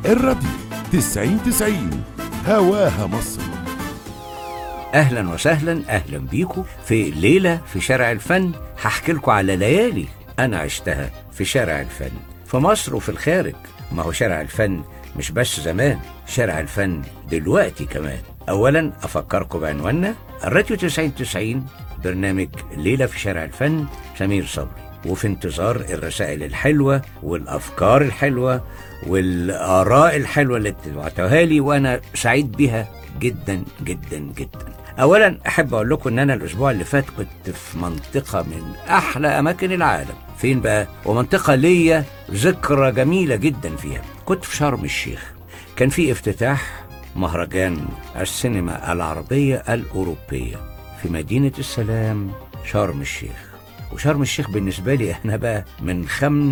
الراديو 90 هواها مصر. أهلا وسهلا، أهلا بيكم في ليلة في شارع الفن. هحكي لكم على ليالي أنا عشتها في شارع الفن في مصر وفي الخارج. ما هو شارع الفن مش بس زمان، شارع الفن دلوقتي كمان. أولا أفكركم بعنواننا، الراديو 90 برنامج ليلة في شارع الفن، سمير صبري، وفي انتظار الرسائل الحلوة والأفكار الحلوة والآراء الحلوة اللي بتبعتوها لي، وأنا سعيد بها جدا جدا جدا. أولا أحب أقول لكم أن أنا الأسبوع اللي فات كنت في منطقة من أحلى أماكن العالم. فين بقى؟ ومنطقة ليا ذكرى جميلة جدا فيها. كنت في شرم الشيخ، كان في افتتاح مهرجان السينما العربية الأوروبية في مدينة السلام شرم الشيخ. وشرم الشيخ بالنسبة لي احنا بقى من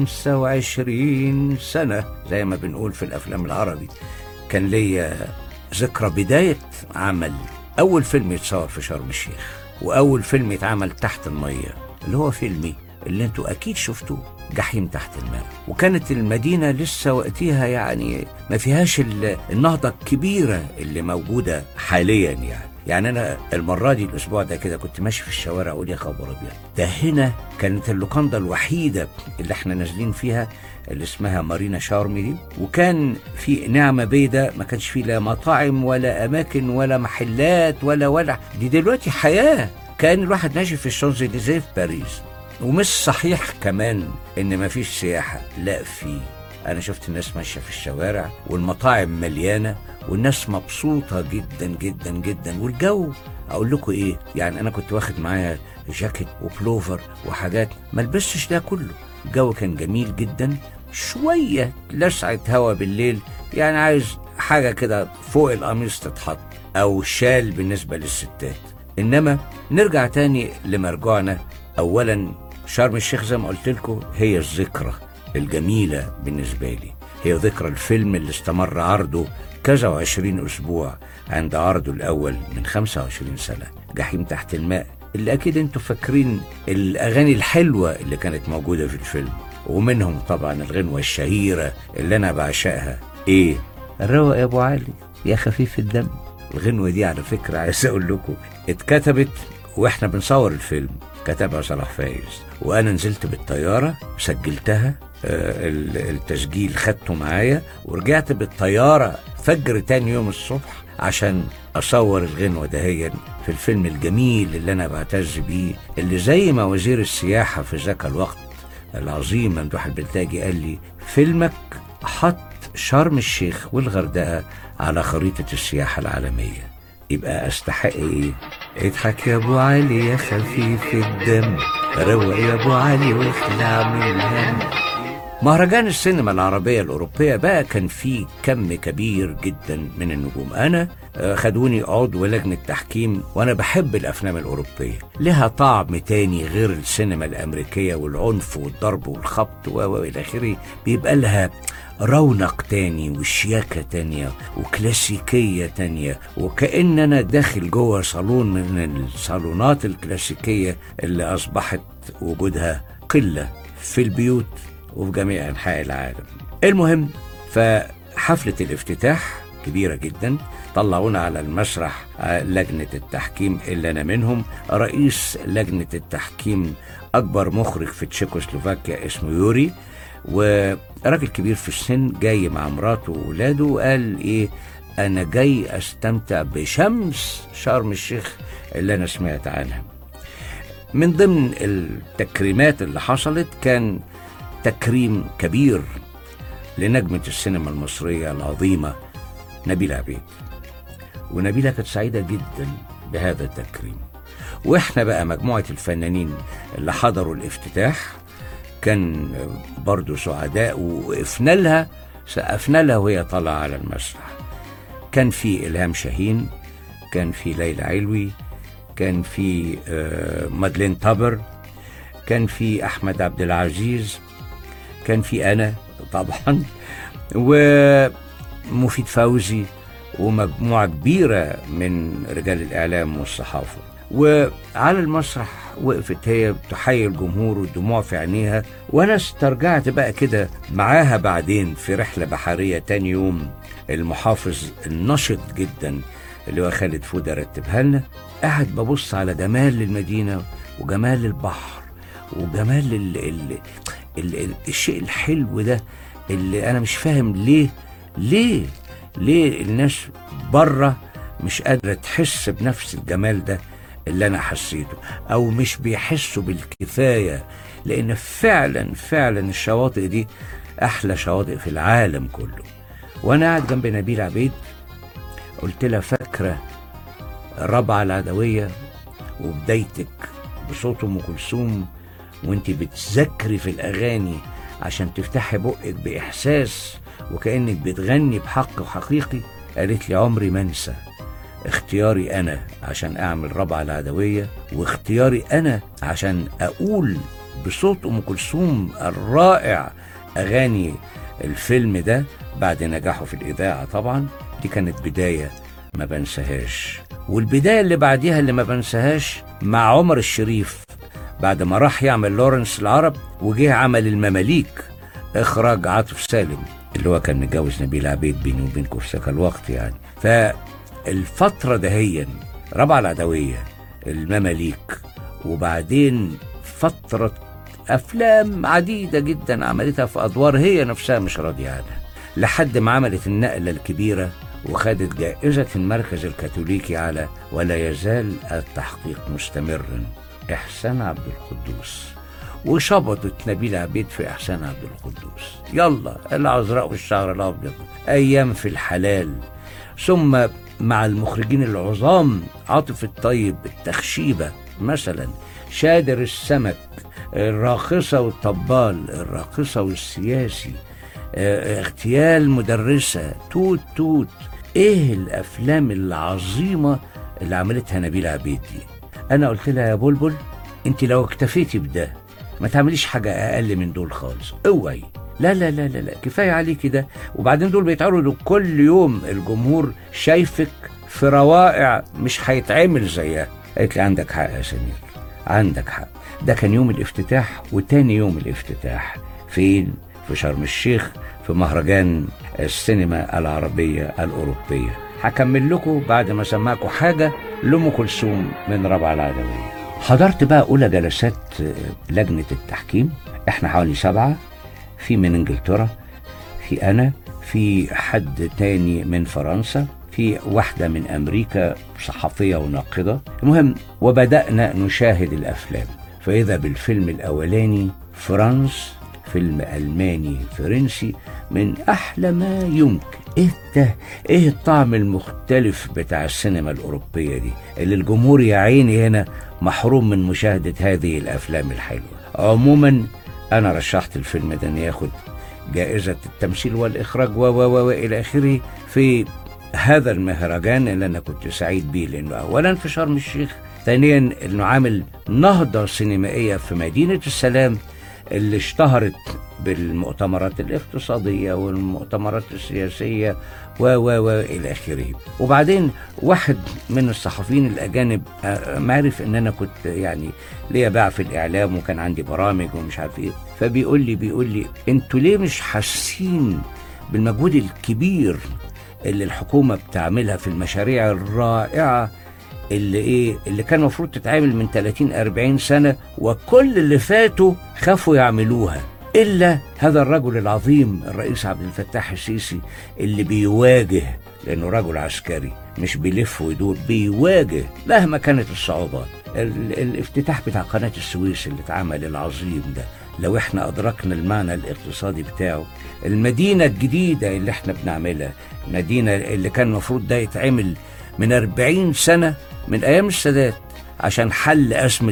25 سنة زي ما بنقول في الأفلام العربي، كان ليا ذكرى بداية عمل أول فيلم يتصور في شرم الشيخ، وأول فيلم يتعمل تحت المية اللي هو فيلمي اللي انتوا أكيد شفتوه، جحيم تحت الماء. وكانت المدينة لسه وقتها يعني ما فيهاش النهضة الكبيرة اللي موجودة حاليا. يعني أنا المرة دي الأسبوع ده كده كنت ماشي في الشوارع أقول يا خبر أبيض، ده هنا كانت اللوكاندا الوحيدة اللي احنا نازلين فيها اللي اسمها مارينا شارم دي، وكان في نعمة بيضاء، ما كانش فيه لا مطاعم ولا أماكن ولا محلات ولا دي دلوقتي حياة. كان الواحد ماشي في الشانزليزيه في باريس. ومش صحيح كمان إن ما فيش سياحة، لا فيه. أنا شفت الناس ماشية في الشوارع والمطاعم مليانة والناس مبسوطة جدا جدا جدا. والجو أقول لكم إيه، يعني أنا كنت واخد معايا جاكيت وبلوفر وحاجات، ما لبستش ده كله. الجو كان جميل جدا، شوية لسعة هوا بالليل، يعني عايز حاجة كده فوق القميص تتحط أو شال بالنسبة للستات. إنما نرجع تاني لمرجعنا. أولا شرم الشيخ زي ما قلت لكم هي الذكرى الجميلة بالنسبة لي، هي ذكرى الفيلم اللي استمر عرضه كذا و20 أسبوع عند عرضه الأول من 25 سنة، جحيم تحت الماء، اللي أكيد انتوا فاكرين الأغاني الحلوة اللي كانت موجودة في الفيلم، ومنهم طبعا الغنوة الشهيرة اللي أنا بعشقها، إيه؟ الروق يا أبو علي يا خفيف الدم. الغنوة دي على فكرة عايز أقول لكم اتكتبت وإحنا بنصور الفيلم، كتبها صلاح فايز، وأنا نزلت بالطيارة سجلتها، التسجيل خدته معايا، ورجعت بالطيارة فجر تاني يوم الصبح عشان أصور الغنوة دهيا في الفيلم الجميل اللي أنا بعتز بيه، اللي زي ما وزير السياحة في ذاك الوقت العظيم ممدوح البلتاجي قال لي فيلمك حط شرم الشيخ والغردقة على خريطة السياحة العالمية. يبقى أستحق إيه؟ اضحك يا أبو علي يا خفيف الدم، روق يا أبو علي واخلع من الهم. مهرجان السينما العربية الأوروبية بقى كان فيه كم كبير جدا من النجوم. أنا خدوني عضو لجنة تحكيم، وأنا بحب الأفلام الأوروبية، لها طعم تاني غير السينما الأمريكية والعنف والضرب والخبط وإلى آخره، بيبقى لها رونق تاني وشياكة تانية وكلاسيكية تانية، وكأن أنا داخل جوه صالون من الصالونات الكلاسيكية اللي أصبحت وجودها قلة في البيوت وفي جميع أنحاء العالم. المهم، فحفلة الافتتاح كبيرة جدا، طلعونا على المسرح لجنة التحكيم اللي أنا منهم، رئيس لجنة التحكيم أكبر مخرج في تشيكوسلوفاكيا اسمه يوري، وراجل كبير في السن جاي مع مراته وولاده، وقال إيه، أنا جاي أستمتع بشمس شرم الشيخ اللي أنا سمعت عنها. من ضمن التكريمات اللي حصلت كان تكريم كبير لنجمة السينما المصرية العظيمة نبيلة عبيد، ونبيلة كانت سعيدة جدا بهذا التكريم. واحنا بقى مجموعة الفنانين اللي حضروا الافتتاح كان برضو سعداء، وقفنا لها وهي طالعة على المسرح. كان في إلهام شاهين، كان في ليلى علوي، كان في مادلين طبر، كان في أحمد عبد العزيز، كان في أنا طبعا، ومفيد فوزي، ومجموعة كبيرة من رجال الإعلام والصحافة. وعلى المسرح وقفت هي تحيي الجمهور والدموع في عينيها، وانا استرجعت بقى كده معاها بعدين في رحلة بحرية تاني يوم. المحافظ النشط جدا اللي هو خالد فودة رتبها لنا، قاعد ببص على جمال المدينة وجمال البحر وجمال الشيء الحلو ده اللي انا مش فاهم ليه الناس بره مش قادرة تحس بنفس الجمال ده اللي انا حسيته، او مش بيحسوا بالكفاية، لان فعلا الشواطئ دي احلى شواطئ في العالم كله. وانا قاعد جنب نبيل عبيد قلت لها فاكرة الرابعة العدوية وبدايتك بصوت ام كلثوم وانت بتذكري في الاغاني عشان تفتحي بقك باحساس وكأنك بتغني بحق وحقيقي؟ قالت لي عمري ما انسى اختياري انا عشان اعمل رابعة العدوية، واختياري انا عشان اقول بصوت ام كلثوم الرائع اغاني الفيلم ده بعد نجاحه في الاذاعة. طبعا دي كانت بداية ما بنساهاش. والبداية اللي بعديها اللي ما بنساهاش مع عمر الشريف بعد ما راح يعمل لورنس العرب وجه عمل المماليك اخراج عاطف سالم اللي هو كان متجوز نبيل عبيد بيني وبينكم في ذاك الوقت يعني. فالفترة دهيا رابعة العدوية، المماليك، وبعدين فترة أفلام عديدة جدا عملتها في أدوار هي نفسها مش راضية عنها، لحد ما عملت النقلة الكبيرة وخدت جائزة المركز الكاثوليكي على ولا يزال التحقيق مستمرا، إحسان عبد القدوس، وشبطت نبيل عبيد في إحسان عبد القدوس. يلا العذراء والشعر الأبيض، أيام في الحلال، ثم مع المخرجين العظام عاطف الطيب، التخشيبة مثلا، شادر السمك، الراقصة والطبال، الراقصة والسياسي، اغتيال مدرسة، توت توت. ايه الافلام العظيمة اللي عملتها نبيل عبيد دي. انا قلت لها يا بلبل انت لو اكتفيتي بده ما تعمليش حاجة اقل من دول خالص، اوعي، لا لا لا لا لا، كفاية عليكي ده. وبعدين دول بيتعرضوا كل يوم، الجمهور شايفك في روائع مش هيتعمل زيها. قالت لي عندك حق يا سمير، عندك حق. ده كان يوم الافتتاح، وتاني يوم الافتتاح فين؟ في شرم الشيخ في مهرجان السينما العربية الأوروبية. هكمل لكم بعد ما سمعكم حاجة لأم كلثوم من رابعة العدوية. حضرت بقى أولى جلسات لجنة التحكيم، احنا حوالي 7، في من انجلترا، في أنا، في حد تاني من فرنسا، في واحدة من أمريكا صحفية وناقدة. المهم وبدأنا نشاهد الأفلام، فإذا بالفيلم الأولاني فرانس، فيلم ألماني فرنسي من أحلى ما يمكن. إيه ده؟ إيه الطعم المختلف بتاع السينما الأوروبية دي اللي الجمهور يا عيني هنا محروم من مشاهدة هذه الأفلام الحلوة. عموما أنا رشحت الفيلم ده أن ياخد جائزة التمثيل والإخراج وإلى آخره في هذا المهرجان اللي أنا كنت سعيد بيه، لأنه أولا في شرم الشيخ، ثانيا أنه عامل نهضة سينمائية في مدينة السلام اللي اشتهرت بالمؤتمرات الاقتصادية والمؤتمرات السياسية إلى آخره. وبعدين واحد من الصحفيين الأجانب معرف ان انا كنت يعني ليا باع في الإعلام وكان عندي برامج ومش عارف ايه، فبيقول لي انتوا ليه مش حاسين بالمجهود الكبير اللي الحكومة بتعملها في المشاريع الرائعة اللي كان المفروض تتعامل من 30-40 سنة، وكل اللي فاتوا خافوا يعملوها، إلا هذا الرجل العظيم الرئيس عبد الفتاح السيسي اللي بيواجه، لأنه رجل عسكري مش بيلف ويدور، بيواجه مهما كانت الصعوبات. الافتتاح بتاع قناة السويس اللي اتعمل العظيم ده، لو احنا أدركنا المعنى الاقتصادي بتاعه، المدينة الجديدة اللي احنا بنعملها، مدينة اللي كان المفروض ده يتعمل من 40 سنة من أيام السادات عشان حل أزمة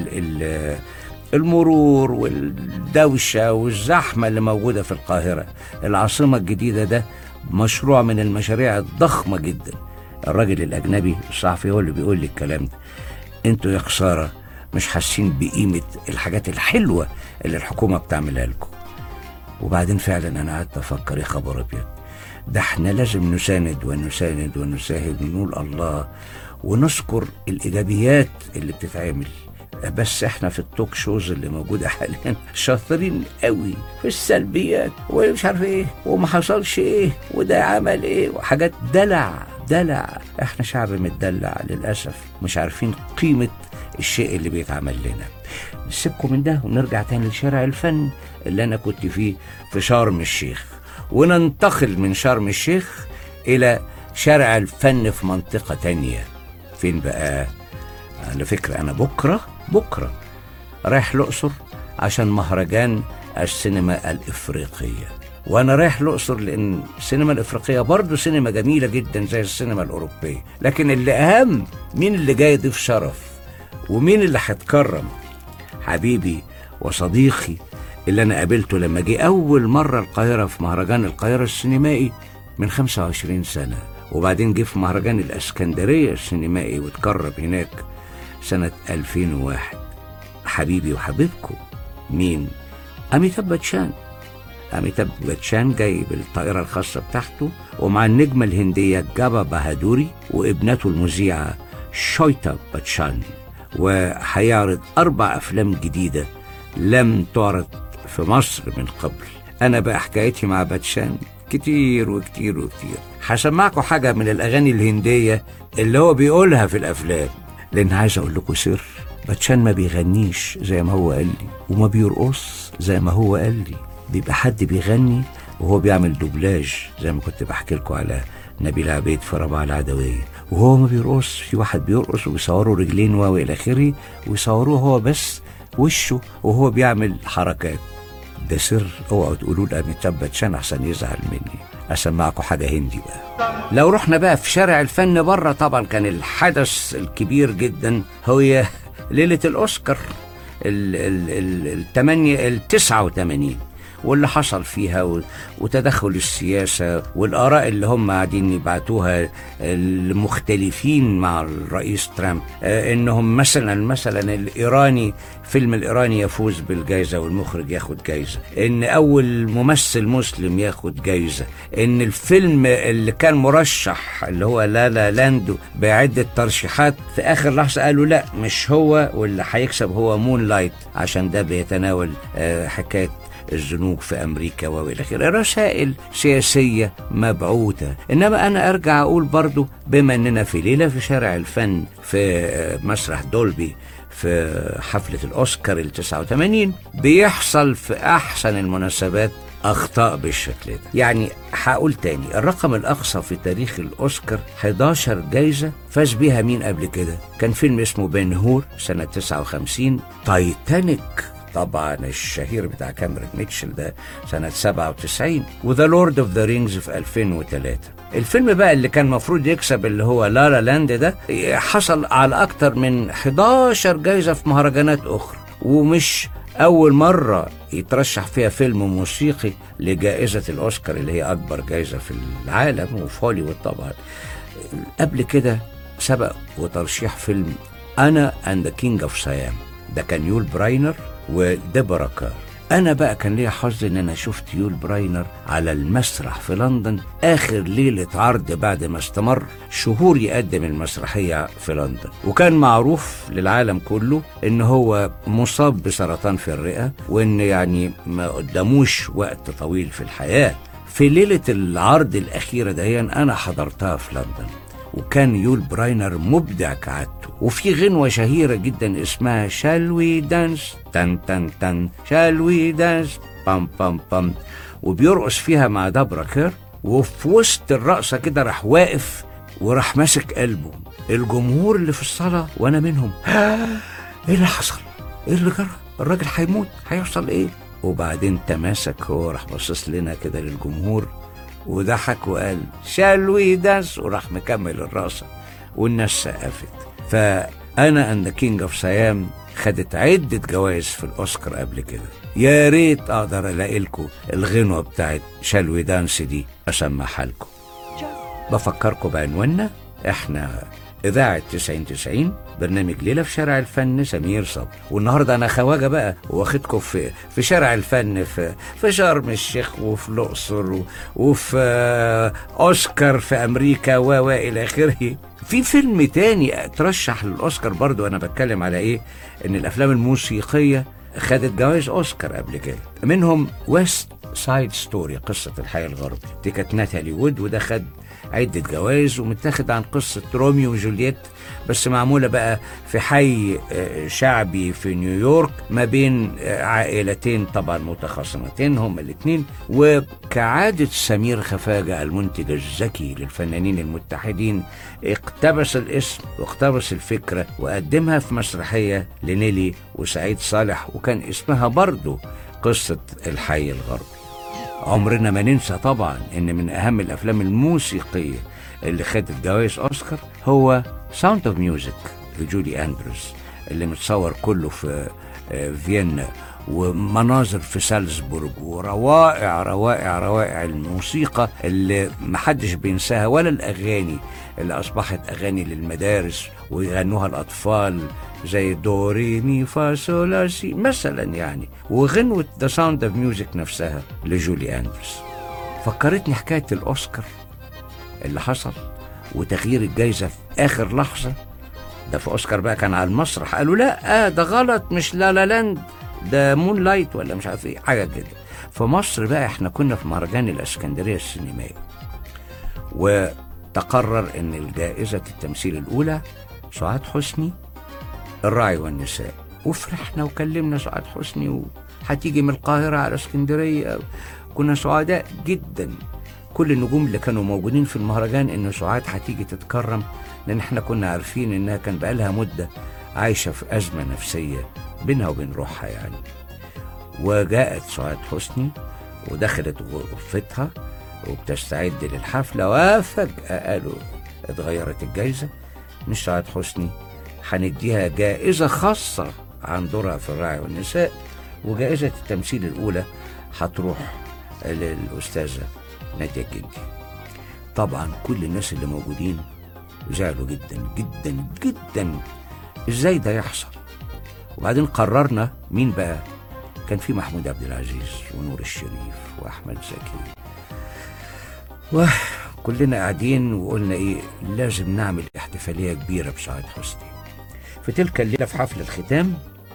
المرور والدوشة والزحمة اللي موجودة في القاهرة. العاصمة الجديدة ده مشروع من المشاريع الضخمة جدا. الراجل الأجنبي الصحفي هو اللي بيقول لي الكلام ده، انتوا يا خسارة مش حاسين بقيمة الحاجات الحلوة اللي الحكومة بتعملها لكم. وبعدين فعلا أنا قعدت أفكر، يا خبر أبيض، ده احنا لازم نساند ونساهد ونقول الله ونذكر الإيجابيات اللي بتتعمل. بس احنا في التوك شوز اللي موجودة حاليا شاطرين قوي في السلبيات ومش عارف ايه وما حصلش ايه وده عمل ايه وحاجات دلع. احنا شعب متدلع للأسف، مش عارفين قيمة الشيء اللي بيتعمل لنا. نسيبكم من ده ونرجع تاني لشارع الفن اللي انا كنت فيه في شرم الشيخ، وننتقل من شرم الشيخ الى شارع الفن في منطقة تانية. فين بقى؟ على فكرة انا بكرة رايح الأقصر عشان مهرجان السينما الإفريقية. وانا رايح الأقصر لان السينما الإفريقية برضو سينما جميلة جدا زي السينما الأوروبية، لكن اللي اهم مين اللي جاي ضيف شرف ومين اللي هتكرم. حبيبي وصديقي اللي انا قابلته لما جه اول مرة القاهرة في مهرجان القاهرة السينمائي من 25 سنة، وبعدين جه في مهرجان الاسكندرية السينمائي وتكرم هناك سنة 2001. حبيبي وحبيبكم مين؟ أميتاب باتشان جاي بالطائرة الخاصة بتاعته ومع النجمة الهندية جابا بهادوري وابنته المذيعة شويتا باتشان، وهيعرض 4 أفلام جديدة لم تعرض في مصر من قبل. أنا بقى حكايتي مع باتشان كتير. هسمعكم حاجة من الأغاني الهندية اللي هو بيقولها في الأفلام، لأن عايز أقول لكم سر. باتشان ما بيغنيش زي ما هو قال لي وما بيرقص زي ما هو قال لي، بيبقى حد بيغني وهو بيعمل دوبلاج زي ما كنت بحكي لكم على نبيل عبيد في ربع العدوية، وهو ما بيرقص. في واحد بيرقص وبيصوروا رجلين والى اخره ويصوروه هو بس وشه وهو بيعمل حركات. ده سر، اوعوا تقولوا لأميتاب باتشان احسن يزعل مني. اسمعكم حاجة هندي بقى. لو رحنا بقى في شارع الفن بره، طبعا كان الحدث الكبير جدا هو ليلة الأوسكار ال 89 واللي حصل فيها وتدخل السياسة والآراء اللي هم قاعدين يبعتوها المختلفين مع الرئيس ترامب، انهم مثلا الإيراني فيلم الإيراني يفوز بالجائزة والمخرج ياخد جائزة، ان اول ممثل مسلم ياخد جائزة، ان الفيلم اللي كان مرشح اللي هو لا لاند بعدة ترشيحات في اخر لحظة قالوا لا مش هو، واللي هيكسب هو مون لايت عشان ده بيتناول حكاية الزنوج في أمريكا وإلى آخره، رسائل سياسية مبعوثة. إنما أنا أرجع أقول برضو بما أننا في ليلة في شارع الفن في مسرح دولبي في حفلة الأوسكار 89 بيحصل في أحسن المناسبات أخطاء بالشكل ده. يعني هقول تاني، الرقم الأقصى في تاريخ الأوسكار 11 جايزة فاز بيها مين قبل كده؟ كان فيلم اسمه بن هور سنة 59، تايتانيك طبعا الشهير بتاع كاميرون ميتشل ده سنة 97، وذا لورد اوف ذا رينجز في 2003. الفيلم بقى اللي كان مفروض يكسب اللي هو لا لاند ده حصل على أكتر من 11 جايزة في مهرجانات أخرى، ومش أول مرة يترشح فيها فيلم موسيقي لجائزة الأوسكار اللي هي أكبر جائزة في العالم وفي هوليوود طبعا. قبل كده سبق وترشيح فيلم أنا أند ذا كينج أوف سيام، ده كان يول براينر وديبورا كار. أنا بقى كان ليا حظ إن أنا شفت يول براينر على المسرح في لندن آخر ليلة عرض بعد ما استمر شهور يقدم المسرحية في لندن، وكان معروف للعالم كله إن هو مصاب بسرطان في الرئة وإن يعني ما قدموش وقت طويل في الحياة. في ليلة العرض الأخيرة دهيا أنا حضرتها في لندن، وكان يول براينر مبدع كعادته. وفي غنوة شهيرة جدا اسمها Shall we dance تن تن تن Shall we dance بام بام بام، وبيرقص فيها مع دابرا كير، وفي وسط الرقصة كده راح واقف وراح ماسك قلبه. الجمهور اللي في الصالة وانا منهم ايه اللي حصل؟ ايه اللي جرى؟ الراجل هيموت، هيحصل ايه؟ وبعدين تماسك هو راح بصص لنا كده للجمهور وضحك وقال Shall we dance، وراح مكمل الرقصة والناس سقفت. فأنا أند ذا كينج أوف سيام خدت عدة جوائز في الأوسكار قبل كده. يا ريت أقدر ألاقي لكم الغنوة بتاعت Shall we dance دي أسمعها لكم. بفكركم بعنواننا، احنا إذاعة 90 برنامج ليلة في شارع الفن، سمير صبري. والنهاردة أنا خواجة بقى، واخدكم في شارع الفن في شرم الشيخ وفي الأقصر وفي أوسكار في أمريكا وإلى آخره. في فيلم تاني ترشح للأوسكار برضو. أنا بتكلم على إيه؟ إن الأفلام الموسيقية خدت جوائز أوسكار قبل كده، منهم ويست سايد ستوري، قصة الحي الغربي، دي كانت ناتالي وود، وده خد عدة جوائز، ومتاخد عن قصة روميو وجولييت، بس معمولة بقى في حي شعبي في نيويورك ما بين عائلتين طبعا متخاصمتين هما الاثنين. وكعادة سمير خفاجة المنتج الذكي للفنانين المتحدين، اقتبس الاسم واقتبس الفكرة وقدمها في مسرحية لنيلي وسعيد صالح، وكان اسمها برضو قصة الحي الغربي. عمرنا ما ننسى طبعا ان من اهم الافلام الموسيقية اللي خدت جوائز اوسكار هو ساوند اوف ميوزك لجولي اندروز، اللي متصور كله في فيينا، ومناظر في سالزبورغ، وروائع روائع روائع الموسيقى اللي محدش بينساها، ولا الاغاني اللي اصبحت اغاني للمدارس ويغنوها الاطفال زي دوري مي فا سولا سي مثلا يعني، وغنوة ذا ساوند اوف ميوزك نفسها لجولي اندروز. فكرتني حكاية الاوسكار اللي حصل وتغيير الجايزة في اخر لحظة. ده في اوسكار بقى كان على المسرح قالوا لا ده غلط، مش لا لا لاند، ده مون لايت ولا مش عارف ايه حاجة كده. في مصر بقى احنا كنا في مهرجان الاسكندرية السينمائي، وتقرر ان الجائزة التمثيل الاولى سعاد حسني الراعي والنساء، وفرحنا وكلمنا سعاد حسني وهتيجي من القاهرة على اسكندرية. كنا سعداء جدا كل النجوم اللي كانوا موجودين في المهرجان ان سعاد هتيجي تتكرم، لان احنا كنا عارفين انها كان بقالها مدة عايشة في أزمة نفسية بينها وبين روحها يعني. وجاءت سعاد حسني ودخلت غرفتها وبتستعد للحفلة، وفجأة قالوا اتغيرت الجايزة، مش سعاد حسني، هنديها جائزة خاصة عن دورها في الراعي والنساء، وجائزة التمثيل الأولى هتروح للأستاذة نادية الجندي. طبعا كل الناس اللي موجودين زعلوا جدا جدا جدا، ازاي ده يحصل؟ وبعدين قررنا مين بقى؟ كان في محمود عبد العزيز ونور الشريف وأحمد زكي، وكلنا قاعدين وقلنا ايه، لازم نعمل احتفالية كبيرة بسعاد حسني. في تلك الليلة في حفل الختام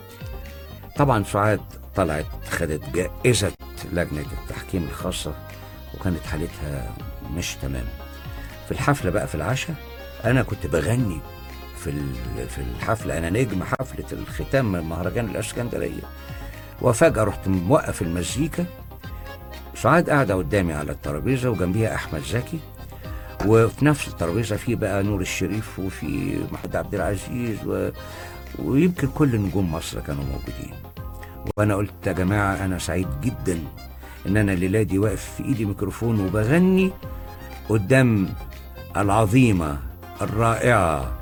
طبعا سعاد طلعت خدت جائزة لجنة التحكيم الخاصة، وكانت حالتها مش تمام. في الحفلة بقى في العشاء أنا كنت بغني في الحفلة، أنا نجم حفلة الختام من مهرجان الإسكندرية، وفجأة رحت موقف المزيكا، سعاد قاعدة قدامي على الترابيزة وجنبيها أحمد زكي، وفي نفس الترابيزة في بقى نور الشريف وفي محمود عبد العزيز ويمكن كل نجوم مصر كانوا موجودين. وأنا قلت يا جماعة أنا سعيد جدا إن أنا الليلة دي واقف في إيدي ميكروفون وبغني قدام العظيمة الرائعة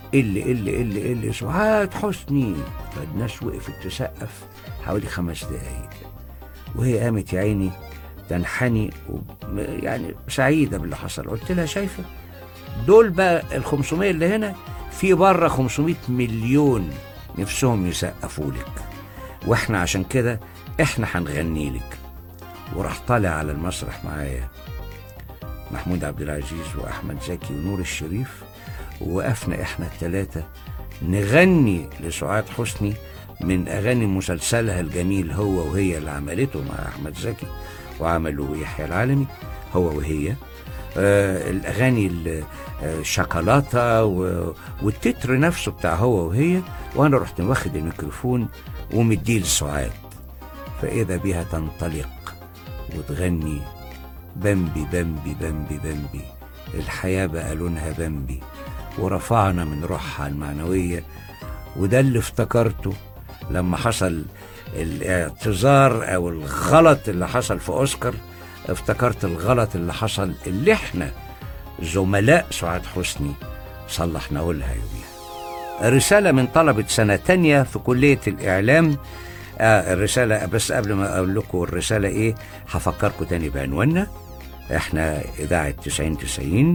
اللي سعاد حسني. فالناس وقفت تسقف حوالي 5 دقايق، وهي قامت يا عيني تنحني يعني سعيدة باللي حصل. قلت لها شايفة دول بقى ال500 اللي هنا، في بره 500 مليون نفسهم يسقفوا لك، واحنا عشان كده احنا هنغني لك. وراح طالع على المسرح معايا محمود عبد العزيز وأحمد زكي ونور الشريف، ووقفنا احنا الثلاثة نغني لسعاد حسني من أغاني مسلسلها الجميل هو وهي اللي عملته مع أحمد زكي وعملوا يحيى العالمي هو وهي، الأغاني الشوكولاتة والتتر نفسه بتاع هو وهي. وأنا رحت واخد الميكروفون ومديه لسعاد، فإذا بها تنطلق وتغني بمبي بمبي بمبي بمبي، الحياة بقى لونها بمبي، ورفعنا من روحها المعنوية. وده اللي افتكرته لما حصل الاعتذار او الغلط اللي حصل في اوسكار، افتكرت الغلط اللي حصل اللي احنا زملاء سعاد حسني صلحناه لها يوميها. رسالة من طلبة سنة تانية في كلية الإعلام. الرسالة بس قبل ما أقول لكم الرسالة إيه، هفكركم تاني بعنواننا. إحنا إذاعة 90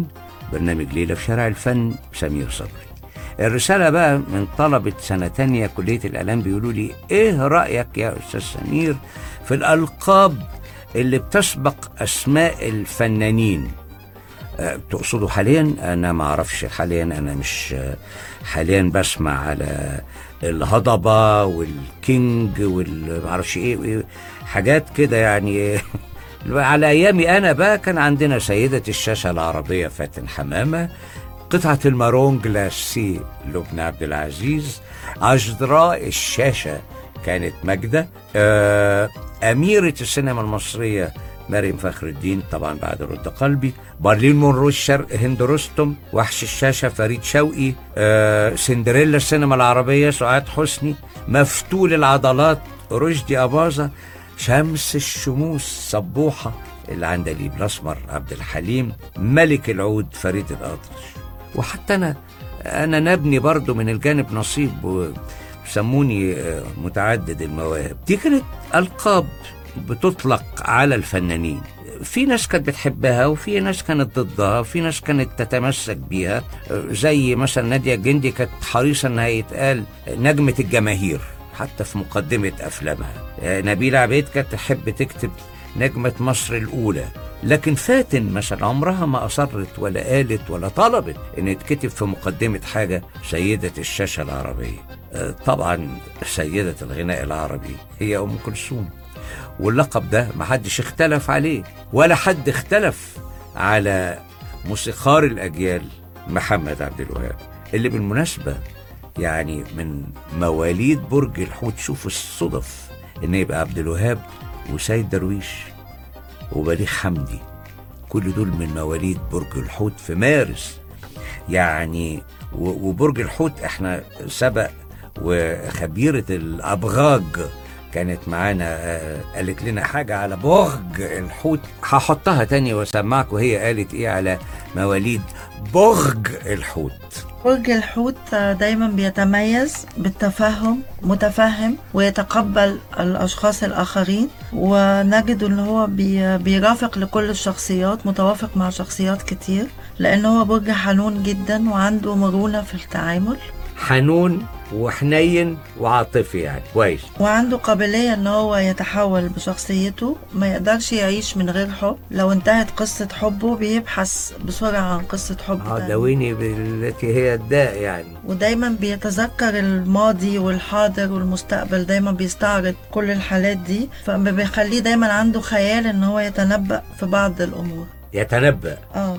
برنامج ليلة في شارع الفن سمير صبري. الرسالة بقى من طلبة سنة تانية كلية الإعلام، بيقولوا لي إيه رأيك يا أستاذ سمير في الألقاب اللي بتسبق أسماء الفنانين؟ تقصدوا حاليا؟ أنا ما أعرفش حاليا، أنا مش حاليا بسمع على الهضبة والكينج والمعرفش إيه حاجات كده يعني. على أيامي أنا بقى كان عندنا سيدة الشاشة العربية فاتن حمامة، قطعة المارون جلاسي لبنى عبد العزيز، عذراء الشاشة كانت ماجدة، أميرة السينما المصرية مريم فخر الدين طبعا بعد رد قلبي، برلين مونرو الشرق هند رستم، وحش الشاشة فريد شوقي، سندريلا السينما العربية سعاد حسني، مفتول العضلات رشدي أباظة، شمس الشموس صبوحة العندليب الأسمر عبد الحليم، ملك العود فريد الأطرش. وحتى أنا نبني برضو من الجانب نصيب، وسموني متعدد المواهب. دي كانت ألقاب بتطلق على الفنانين. في ناس كانت بتحبها وفي ناس كانت ضدها، في ناس كانت تتمسك بيها، زي مثلا نادية الجندي كانت حريصة انها يتقال نجمة الجماهير حتى في مقدمة أفلامها. نبيلة عبيد كانت تحب تكتب نجمة مصر الأولى. لكن فاتن مثلا عمرها ما أصرت ولا قالت ولا طلبت ان يتكتب في مقدمة حاجة سيدة الشاشة العربية. طبعا سيدة الغناء العربي هي أم كلثوم، واللقب ده محدش اختلف عليه، ولا حد اختلف على موسيقار الأجيال محمد عبد الوهاب، اللي بالمناسبة يعني من مواليد برج الحوت. شوفوا الصدف ان يبقى عبد الوهاب وسيد درويش وبليغ حمدي كل دول من مواليد برج الحوت في مارس يعني. وبرج الحوت احنا سبق، وخبيرة الأبراج كانت معانا قالت لنا حاجة على برج الحوت، هحطها تاني واسمعك وهي قالت ايه على مواليد برج الحوت. برج الحوت دايما بيتميز بالتفهم، متفهم ويتقبل الأشخاص الآخرين، ونجد ان هو بيرافق لكل الشخصيات، متوافق مع شخصيات كتير، لأنه هو برج حنون جدا وعنده مرونة في التعامل، حنون وحنين وعاطفي يعني كويس، وعنده قابلية ان هو يتحول بشخصيته، ما يقدرش يعيش من غير حب. لو انتهت قصة حبه بيبحث بسرعة عن قصة حب داويني بالتي هي الداء يعني. ودايما بيتذكر الماضي والحاضر والمستقبل، دايما بيستعرض كل الحالات دي، فبيخليه دايما عنده خيال ان هو يتنبأ في بعض الامور. يتنبأ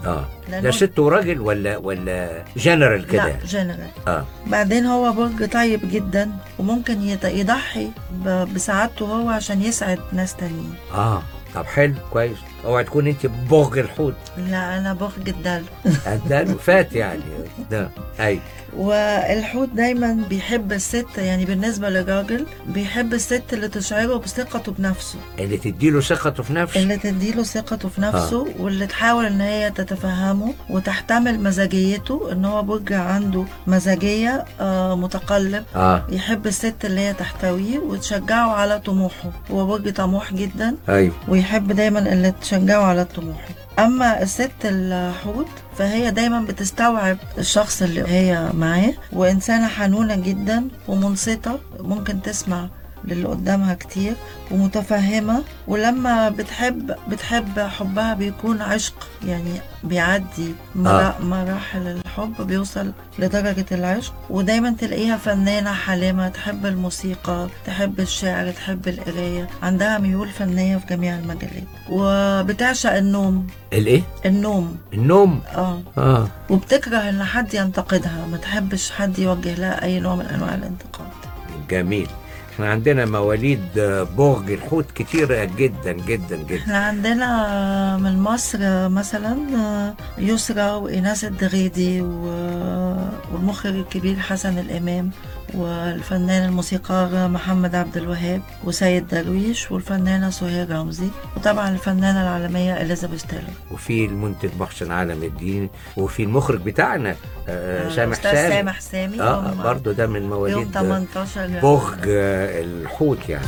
ده ست وراجل ولا جنرال كده؟ لا جنرال. بعدين هو برج طيب جدا، وممكن يضحي بسعادته هو عشان يسعد ناس تانيين. طب حلو كويس. اوعى تكون انت برج الحوت. لا انا برج الدلو. الدلو فات يعني ده. اي والحوت دايما بيحب الست، يعني بالنسبة للراجل بيحب الست اللي تشعره بثقته بنفسه، اللي تديله ثقته في نفسه، اللي تديله ثقته في نفسه واللي تحاول ان هي تتفهمه وتحتمل مزاجيته، ان هو برج عنده مزاجية متقلب. يحب الست اللي هي تحتويه وتشجعه على طموحه، هو برج طموح جدا. أيوه. ويحب دايما اللي تشجعه على طموحه. اما الست الحوت فهي دايما بتستوعب الشخص اللي هي معاه، وانسانة حنونة جدا ومنصتة، ممكن تسمع للي قدامها كتير، ومتفهمة. ولما بتحب حبها بيكون عشق، يعني بيعدي مراحل الحب، بيوصل لدرجة العشق. ودايما تلاقيها فنانة حالمة، تحب الموسيقى، تحب الشعر، تحب القراية، عندها ميول فنية في جميع المجالات، وبتعشق النوم. الايه؟ النوم. وبتكره ان حد ينتقدها، ما تحبش حد يوجه لها اي نوع من انواع الانتقاد. جميل. احنا عندنا مواليد برج الحوت كتيرة جدا جدا جدا. احنا عندنا من مصر مثلا يسرى وإيناس الدغيدي والمخرج الكبير حسن الإمام، والفنان الموسيقار محمد عبد الوهاب، وسيد درويش، والفنانة سهير رمزي، وطبعا الفنانة العالمية إليزابيث تايلور، وفي المنتج محسن عالم الدين، وفي المخرج بتاعنا سامح سامي برضو ده من مواليد يوم 18 برج الحوت يعني.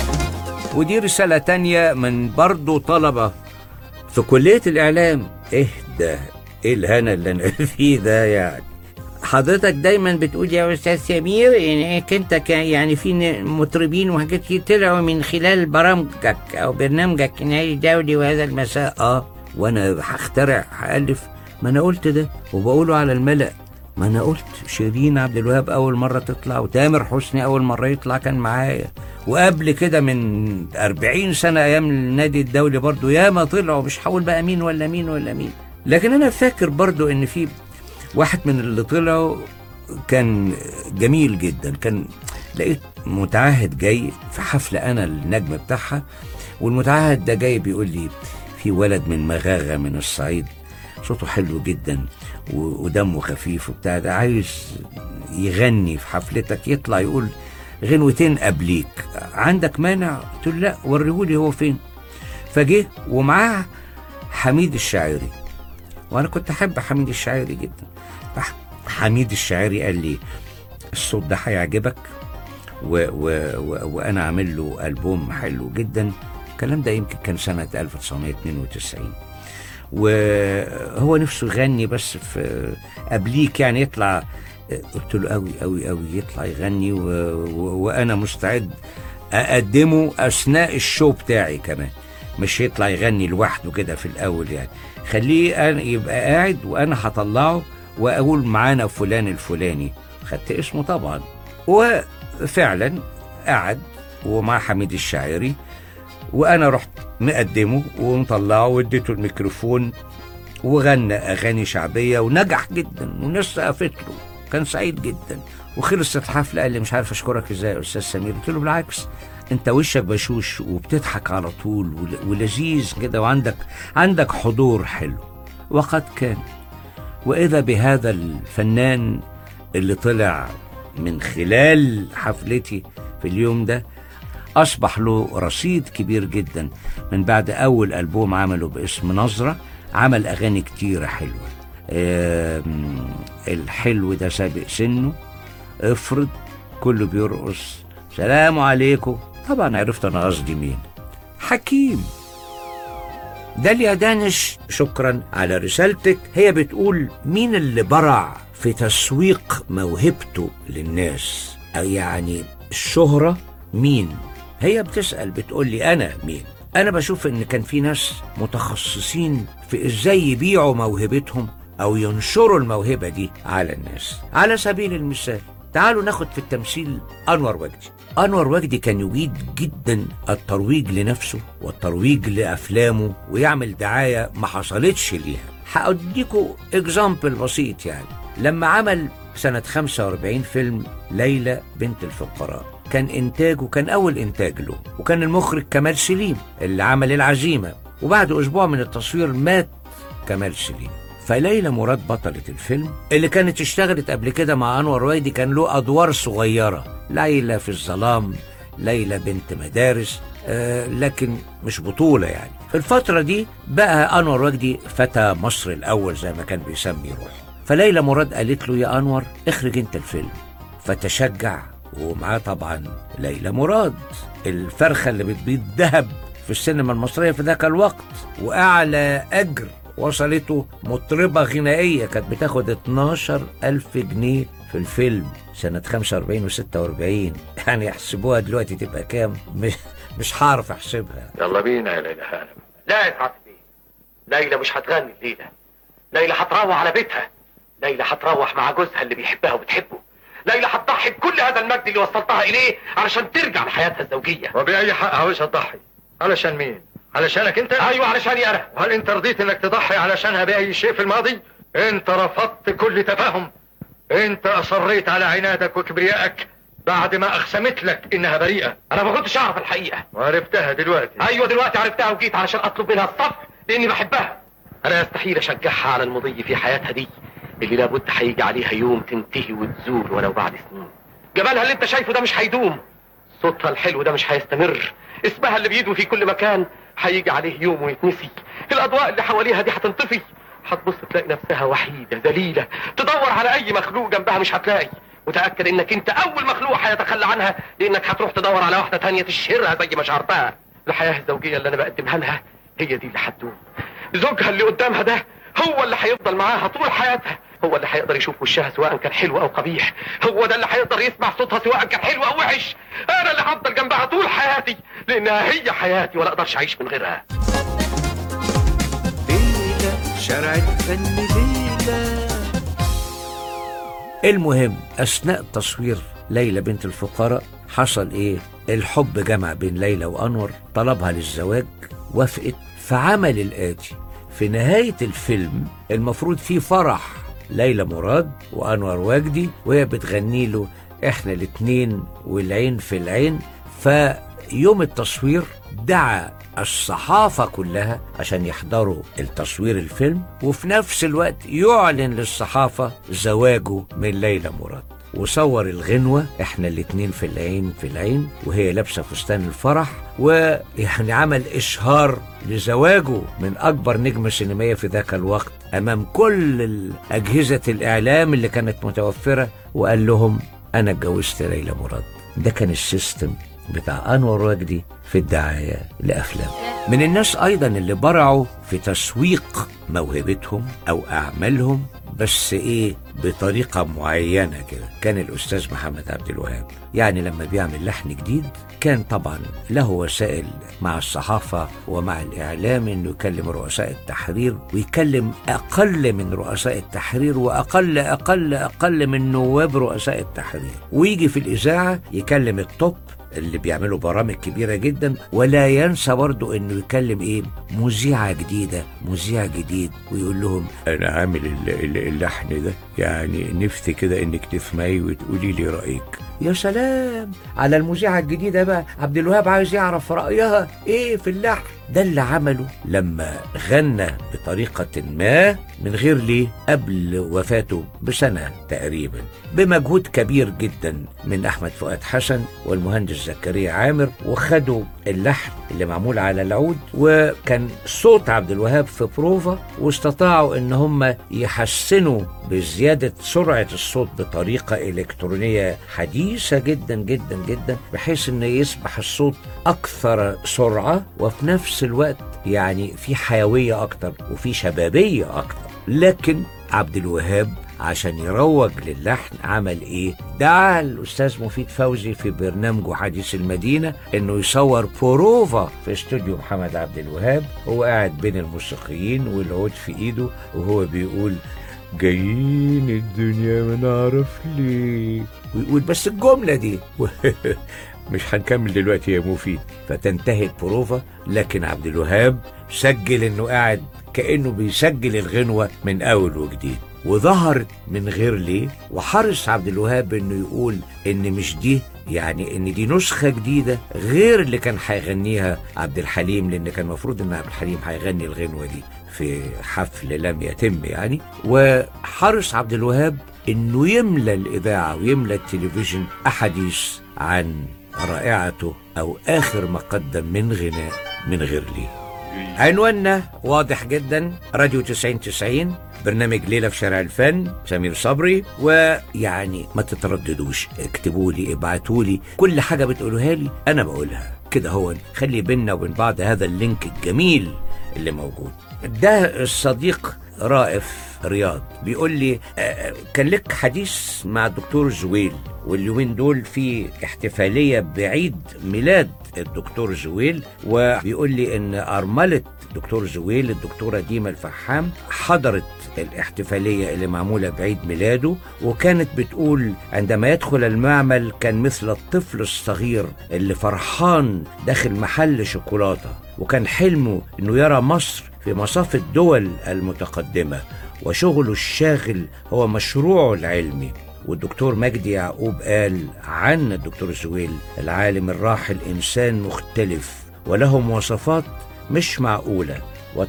ودي رسالة تانية من برضو طلبة في كلية الإعلام. اهدى ايه الهنا اللي انا فيه ده يعني. حضرتك دايما بتقول يا استاذ سمير انك انت يعني في مطربين وحاجات كتير طلعوا من خلال برامجك او برنامجك نادي دولي وهذا المساء. وانا هخترع هالف، ما انا قلت ده وبقوله على الملأ. ما انا قلت شيرين عبد الوهاب اول مره تطلع، وتامر حسني اول مره يطلع كان معايا، وقبل كده من 40 سنه ايام النادي الدولي برضو ياما طلعوا، مش هقول بقى مين ولا مين ولا مين. لكن انا فاكر برضو ان في واحد من اللي طلعوا كان جميل جدا. كان لقيت متعهد جاي في حفله انا النجم بتاعها، والمتعهد ده جاي بيقول لي في ولد من مغاغه من الصعيد صوته حلو جدا ودمه خفيف وبتاع ده، عايز يغني في حفلتك، يطلع يقول غنوتين قبليك، عندك مانع؟ قلت له لا، وريهولي هو فين. فجه ومعاه حميد الشاعري، وانا كنت احب حميد الشاعري جدا. حميد الشاعري قال لي الصوت ده هيعجبك وانا عامل له ألبوم حلو جدا. الكلام ده يمكن كان سنة 1992، وهو نفسه يغني بس في قبليك يعني يطلع. قلت له قوي قوي قوي يطلع يغني وانا مستعد اقدمه اثناء الشو بتاعي كمان، مش يطلع يغني لوحده كده في الاول يعني. خليه أنا يبقى قاعد وانا هطلعه واقول معانا فلان الفلاني، خدت اسمه طبعا. وفعلا قعد ومع حميد الشاعري، وانا رحت مقدمه ومطلعه واديته الميكروفون وغنى اغاني شعبيه ونجح جدا والناس سقفت له، كان سعيد جدا. وخلصت الحفله قال لي مش عارف اشكرك ازاي يا استاذ سمير. قلت له بالعكس، انت وشك بشوش وبتضحك على طول ولذيذ كده وعندك حضور حلو. وقد كان. واذا بهذا الفنان اللي طلع من خلال حفلتي في اليوم ده أصبح له رصيد كبير جدا. من بعد أول ألبوم عمله باسم نظرة عمل أغاني كتيرة حلوة. الحلو ده سابق سنه، افرض، كله بيرقص، سلام عليكم. طبعا عرفت أنا قصدي مين. حكيم. داليا دانش، شكرا على رسالتك. هي بتقول مين اللي برع في تسويق موهبته للناس، أو يعني الشهرة مين؟ هي بتسأل بتقول لي أنا مين؟ أنا بشوف إن كان في ناس متخصصين في إزاي يبيعوا موهبتهم أو ينشروا الموهبة دي على الناس. على سبيل المثال تعالوا ناخد في التمثيل أنور وجدي. أنور وجدي كان يجيد جدا الترويج لنفسه والترويج لأفلامه ويعمل دعاية ما حصلتش ليها. هأديكوا إكزامبل بسيط يعني. لما عمل سنة 45 فيلم ليلى بنت الفقراء، كان إنتاجه كان أول إنتاج له، وكان المخرج كمال سليم اللي عمل العزيمة، وبعد أسبوع من التصوير مات كمال سليم. فليلى مراد بطلة الفيلم اللي كانت اشتغلت قبل كده مع أنور وجدي، كان له أدوار صغيرة، ليلى في الظلام، ليلى بنت مدارس، لكن مش بطولة يعني. في الفترة دي بقى أنور وجدي فتى مصر الأول زي ما كان بيسمي روحه. فليلى مراد قالت له يا أنور اخرج انت الفيلم، فتشجع، ومعاه طبعا ليلى مراد الفرخة اللي بتبيض ذهب في السينما المصرية في ذاك الوقت، وأعلى أجر وصلته مطربة غنائية كانت بتاخد 12,000 جنيه في الفيلم سنة 45 و 46. يعني يحسبوها دلوقتي تبقى كام؟ مش هعرف احسبها. يلا بينا يا ليلى هانم. لا يا سعادة بيه، ليلى مش هتغني الليلة. ليلى هتروح على بيتها. ليلى هتروح مع جوزها اللي بيحبها وبتحبه. ليلى هتضحي بكل هذا المجد اللي وصلتها إليه علشان ترجع لحياتها الزوجية. وبأي حق عاوزها تضحي؟ علشان مين؟ علشانك انت؟ ايوه علشاني انا. وهل انت رضيت انك تضحي علشانها بأي شيء في الماضي؟ انت رفضت كل تفاهم. انت اصريت على عنادك وكبريائك بعد ما اقسمت لك انها بريئة. انا ما كنتش اعرف الحقيقة، وعرفتها دلوقتي. ايوه دلوقتي عرفتها وجيت علشان اطلب منها الصف لاني بحبها. انا يستحيل اشجعها على المضي في حياتها دي اللي لابد هيجي عليها يوم تنتهي وتزول ولو بعد سنين. جمالها اللي انت شايفه ده مش هيدوم، صوتها الحلو ده مش هيستمر، اسمها اللي بيدوي في كل مكان هيجي عليه يوم ويتنسي، الاضواء اللي حواليها دي هتنطفي، هتبص تلاقي نفسها وحيدة ذليلة، تدور على اي مخلوق جنبها مش هتلاقي، وتأكد انك انت اول مخلوق هيتخلى عنها لانك هتروح تدور على واحدة تانية تشهرها زي ما شهرتها. الحياة الزوجية اللي انا بقدمها لها هي دي اللي هتدوم. زوجها اللي قدامها ده هو اللي هيفضل معاها طول حياتها، هو اللي هيقدر يشوف وشها سواء كان حلو او قبيح، هو ده اللي هيقدر يسمع صوتها سواء كان حلو او وحش. انا اللي هفضل جنبها طول حياتي لانها هي حياتي ولا اقدرش اعيش من غيرها. ليلة شارع الفن ليلة. المهم أثناء تصوير ليلى بنت الفقراء حصل إيه؟ الحب جمع بين ليلى وأنور، طلبها للزواج، وافقت، فعمل الآتي: في نهاية الفيلم المفروض فيه فرح ليلى مراد وأنور وجدي، وهي بتغني له إحنا الاتنين والعين في العين. فيوم التصوير دعا الصحافة كلها عشان يحضروا التصوير الفيلم، وفي نفس الوقت يعلن للصحافة زواجه من ليلى مراد، وصور الغنوة احنا الاتنين في العين في العين وهي لابسة فستان الفرح، ويعني عمل إشهار لزواجه من أكبر نجمة سينمائية في ذاك الوقت أمام كل أجهزة الإعلام اللي كانت متوفرة، وقال لهم أنا اتجوزت ليلى مراد. ده كان السيستم بتاع أنور وجدي في الدعاية لأفلام. من الناس أيضا اللي برعوا في تسويق موهبتهم أو أعمالهم، بس إيه بطريقة معينة كده، كان الأستاذ محمد عبد الوهاب. يعني لما بيعمل لحن جديد كان طبعا له وسائل مع الصحافة ومع الإعلام إنه يكلم رؤساء التحرير، ويكلم أقل من رؤساء التحرير وأقل أقل أقل من نواب رؤساء التحرير، ويجي في الإذاعة يكلم التوب اللي بيعملوا برامج كبيرة جدا، ولا ينسى برضو انه يكلم ايه مذيعة جديدة، مذيع جديد، ويقول لهم انا عامل اللحن ده، يعني نفسي كده انك تسمعي وتقولي لي رأيك. يا سلام على المذيعة الجديدة بقى، عبد الوهاب عايز يعرف رأيها ايه في اللحن ده. اللي عمله لما غنى بطريقة ما من غير ليه قبل وفاته بسنة تقريبا، بمجهود كبير جدا من أحمد فؤاد حسن والمهندس زكريا عامر، وخدوا اللحن اللي معمول على العود، وكان صوت عبد الوهاب في بروفا، واستطاعوا ان هم يحسنوا بزيادة سرعة الصوت بطريقة إلكترونية حديثة جدا جدا جدا، بحيث ان يصبح الصوت أكثر سرعة، وفي نفس الوقت يعني في حيوية أكتر وفي شبابية أكتر. لكن عبد الوهاب عشان يروج للحن عمل ايه؟ دعا الأستاذ مفيد فوزي في برنامجه حديث المدينة انه يصور بروفا في استوديو محمد عبد الوهاب، هو قاعد بين الموسيقيين والعود في ايده، وهو بيقول جايين الدنيا ما نعرف ليه، ويقول بس الجملة دي مش هنكمل دلوقتي يا مفيد. فتنتهي البروفا، لكن عبد الوهاب سجل انه قاعد كأنه بيسجل الغنوة من اول وجديد، وظهرت من غير ليه. وحرص عبد الوهاب انه يقول ان مش دي، يعني ان دي نسخة جديدة غير اللي كان هيغنيها عبد الحليم، لان كان المفروض ان عبد الحليم هيغني الغنوة دي في حفل لم يتم يعني. وحرص عبد الوهاب انه يملى الاذاعة ويملى التلفزيون احاديث عن رائعته او اخر ما قدم من غناء من غير ليه. عنواننا واضح جدا، راديو 90 برنامج ليلة في شارع الفن، سمير صبري. ويعني ما تترددوش، اكتبوا لي، ابعتوا لي، كل حاجة بتقولوها لي انا بقولها كده. هو خلي بيننا وبين بعض هذا اللينك الجميل اللي موجود. ده الصديق رائف رياض بيقول لي كان لك حديث مع الدكتور زويل، واليومين دول في احتفالية بعيد ميلاد الدكتور زويل، وبيقول لي ان أرملة دكتور زويل الدكتورة ديما الفحام حضرت الاحتفالية اللي معمولة بعيد ميلاده، وكانت بتقول عندما يدخل المعمل كان مثل الطفل الصغير اللي فرحان داخل محل شوكولاتة، وكان حلمه انه يرى مصر في مصاف الدول المتقدمة، وشغله الشاغل هو مشروعه العلمي. والدكتور مجدي يعقوب قال عن الدكتور زويل العالم الراحل إنسان مختلف وله مواصفات مش معقولة،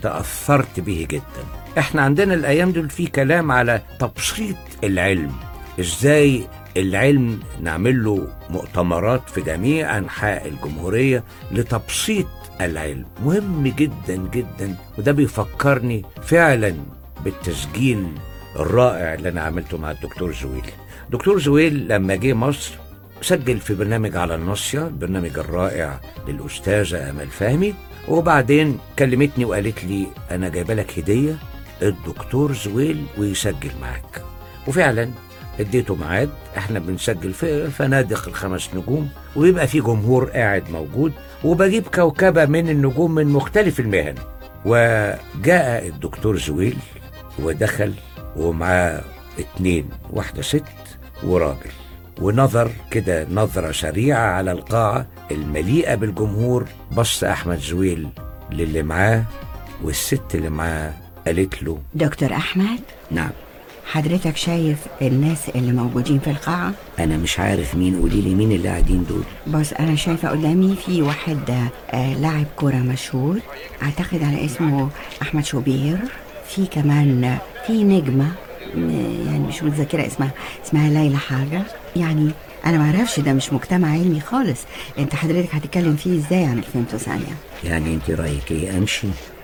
وتأثرت به جدا. احنا عندنا الأيام دول في كلام على تبسيط العلم، ازاي العلم نعمل له مؤتمرات في جميع أنحاء الجمهورية لتبسيط العلم، مهم جدا جدا. وده بيفكرني فعلا بالتسجيل الرائع اللي أنا عملته مع الدكتور زويل. دكتور زويل لما جه مصر سجل في برنامج على الناصية، البرنامج الرائع للأستاذة أمل فهمي، وبعدين كلمتني وقالت لي أنا جايبه لك هدية الدكتور زويل ويسجل معاك. وفعلا اديته ميعاد، احنا بنسجل في فنادق ال5 نجوم، ويبقى في جمهور قاعد موجود، وبجيب كوكبة من النجوم من مختلف المهن. وجاء الدكتور زويل ودخل ومعاه 2، واحدة ست وراجل، ونظر كده نظرة سريعة على القاعة المليئة بالجمهور. بص أحمد زويل للي معاه، والست اللي معاه قالت له: دكتور أحمد، نعم. حضرتك شايف الناس اللي موجودين في القاعة؟ أنا مش عارف مين، قولي لي مين اللي قاعدين دول. بص، أنا شايفة قدامي في واحد لاعب كرة مشهور، أعتقد على اسمه أحمد شوبير. في كمان في نجمة، يعني مش متذكرة اسمها ليلى حاجة. يعني أنا معرفش، ده مش مجتمع علمي خالص. أنت حضرتك هتتكلم فيه إزاي عن الفيمتوثانية؟ يعني أنت رأيك إيه، أمشي؟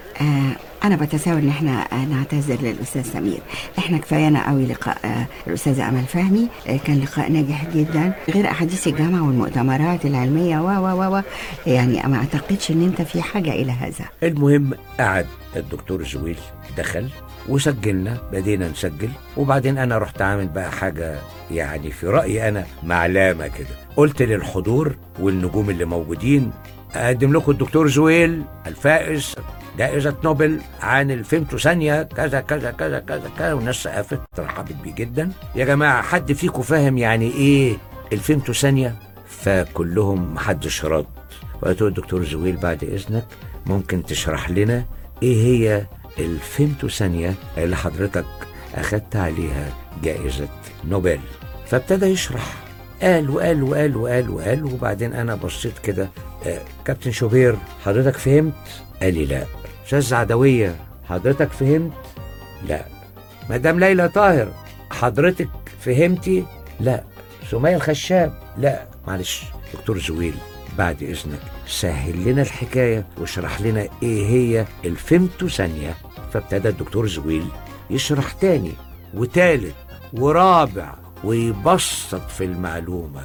أنا بتساوي إن إحنا نعتذر للأستاذ سمير. إحنا كفايانا قوي لقاء الأستاذة أمل فهمي، كان لقاء ناجح جدا، غير أحاديث الجامعة والمؤتمرات العلمية و يعني ما أعتقدش إن أنت في حاجة إلى هذا. المهم قعد الدكتور زويل، دخل وسجلنا، بدينا نسجل. وبعدين أنا رحت عامل بقى حاجة يعني في رأيي أنا معلامة كده. قلت للحضور والنجوم اللي موجودين: أقدم لكم الدكتور زويل الفائز جائزة نوبل عن الفيمتوثانية كذا كذا كذا كذا كذا. والناس سقفت، رحبت بيه جدا. يا جماعة، حد فيكم فاهم يعني ايه الفيمتوثانية؟ فكلهم محدش رد. فقلت له: الدكتور زويل بعد اذنك ممكن تشرح لنا ايه هي الفيمتوثانية اللي حضرتك اخدت عليها جائزة نوبل؟ فابتدى يشرح، قال وقال وقال وقال وقال. وبعدين انا بصيت كده: كابتن شوبير حضرتك فهمت؟ قال لي: لا. أستاذ عدوية حضرتك فهمت؟ لا. مدام ليلى طاهر حضرتك فهمتي؟ لا. سمية الخشاب؟ لا. معلش دكتور زويل بعد إذنك سهل لنا الحكاية واشرح لنا إيه هي الفيمتوثانية. فابتدى الدكتور زويل يشرح تاني وتالت ورابع، ويبسط في المعلومة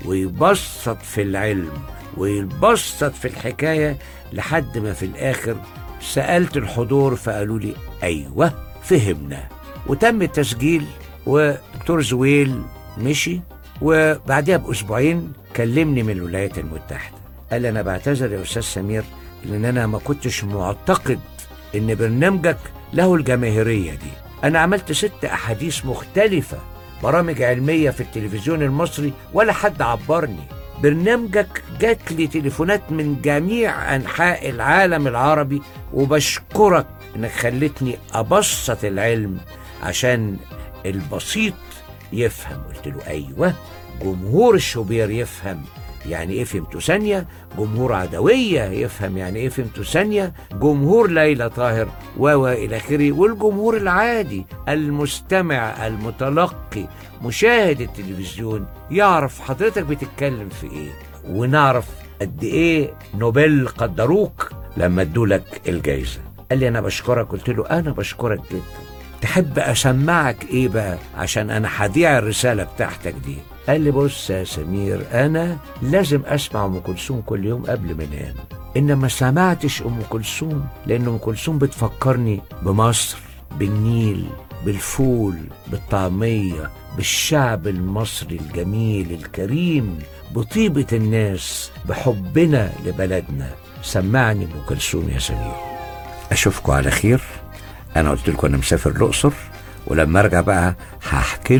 ويبسط في العلم ويبسط في الحكاية، لحد ما في الآخر سألت الحضور فقالوا لي: أيوة فهمنا. وتم التسجيل، ودكتور زويل مشي. وبعدها بأسبوعين كلمني من الولايات المتحدة، قال لي: أنا بعتذر يا أستاذ سمير، لأن أنا ما كنتش معتقد إن برنامجك له الجماهيرية دي. أنا عملت 6 أحاديث مختلفة، برامج علمية في التلفزيون المصري، ولا حد عبرني. برنامجك جات لي تليفونات من جميع أنحاء العالم العربي، وبشكرك إنك خلتني أبسط العلم عشان البسيط يفهم. قلت له: أيوة، جمهور الشوبير يفهم يعني إيه فيمتوثانية، جمهور عدوية يفهم يعني إيه فيمتوثانية، جمهور ليلى طاهر إلى آخره، والجمهور العادي المستمع المتلقي مشاهد التلفزيون يعرف حضرتك بتتكلم في إيه، ونعرف قد إيه نوبل قدروك لما ادولك الجايزة. قال لي: أنا بشكرك. قلت له: أنا بشكرك جدا. تحب أسمعك إيه بقى عشان أنا هذيع الرسالة بتاعتك دي؟ قال لي: بص يا سمير، أنا لازم أسمع أم كلثوم كل يوم قبل ما أنام. إن ما سمعتش أم كلثوم، لأن أم كلثوم بتفكرني بمصر، بالنيل، بالفول، بالطعمية، بالشعب المصري الجميل الكريم، بطيبة الناس، بحبنا لبلدنا. سمعني أم كلثوم يا سمير. أشوفكم على خير. أنا قلت لكم أنا مسافر الأقصر، ولما أرجع بقى هحكي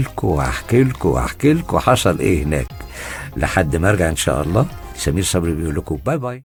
لكم حصل إيه هناك. لحد ما أرجع إن شاء الله، سمير صبري بيقول لكم باي باي.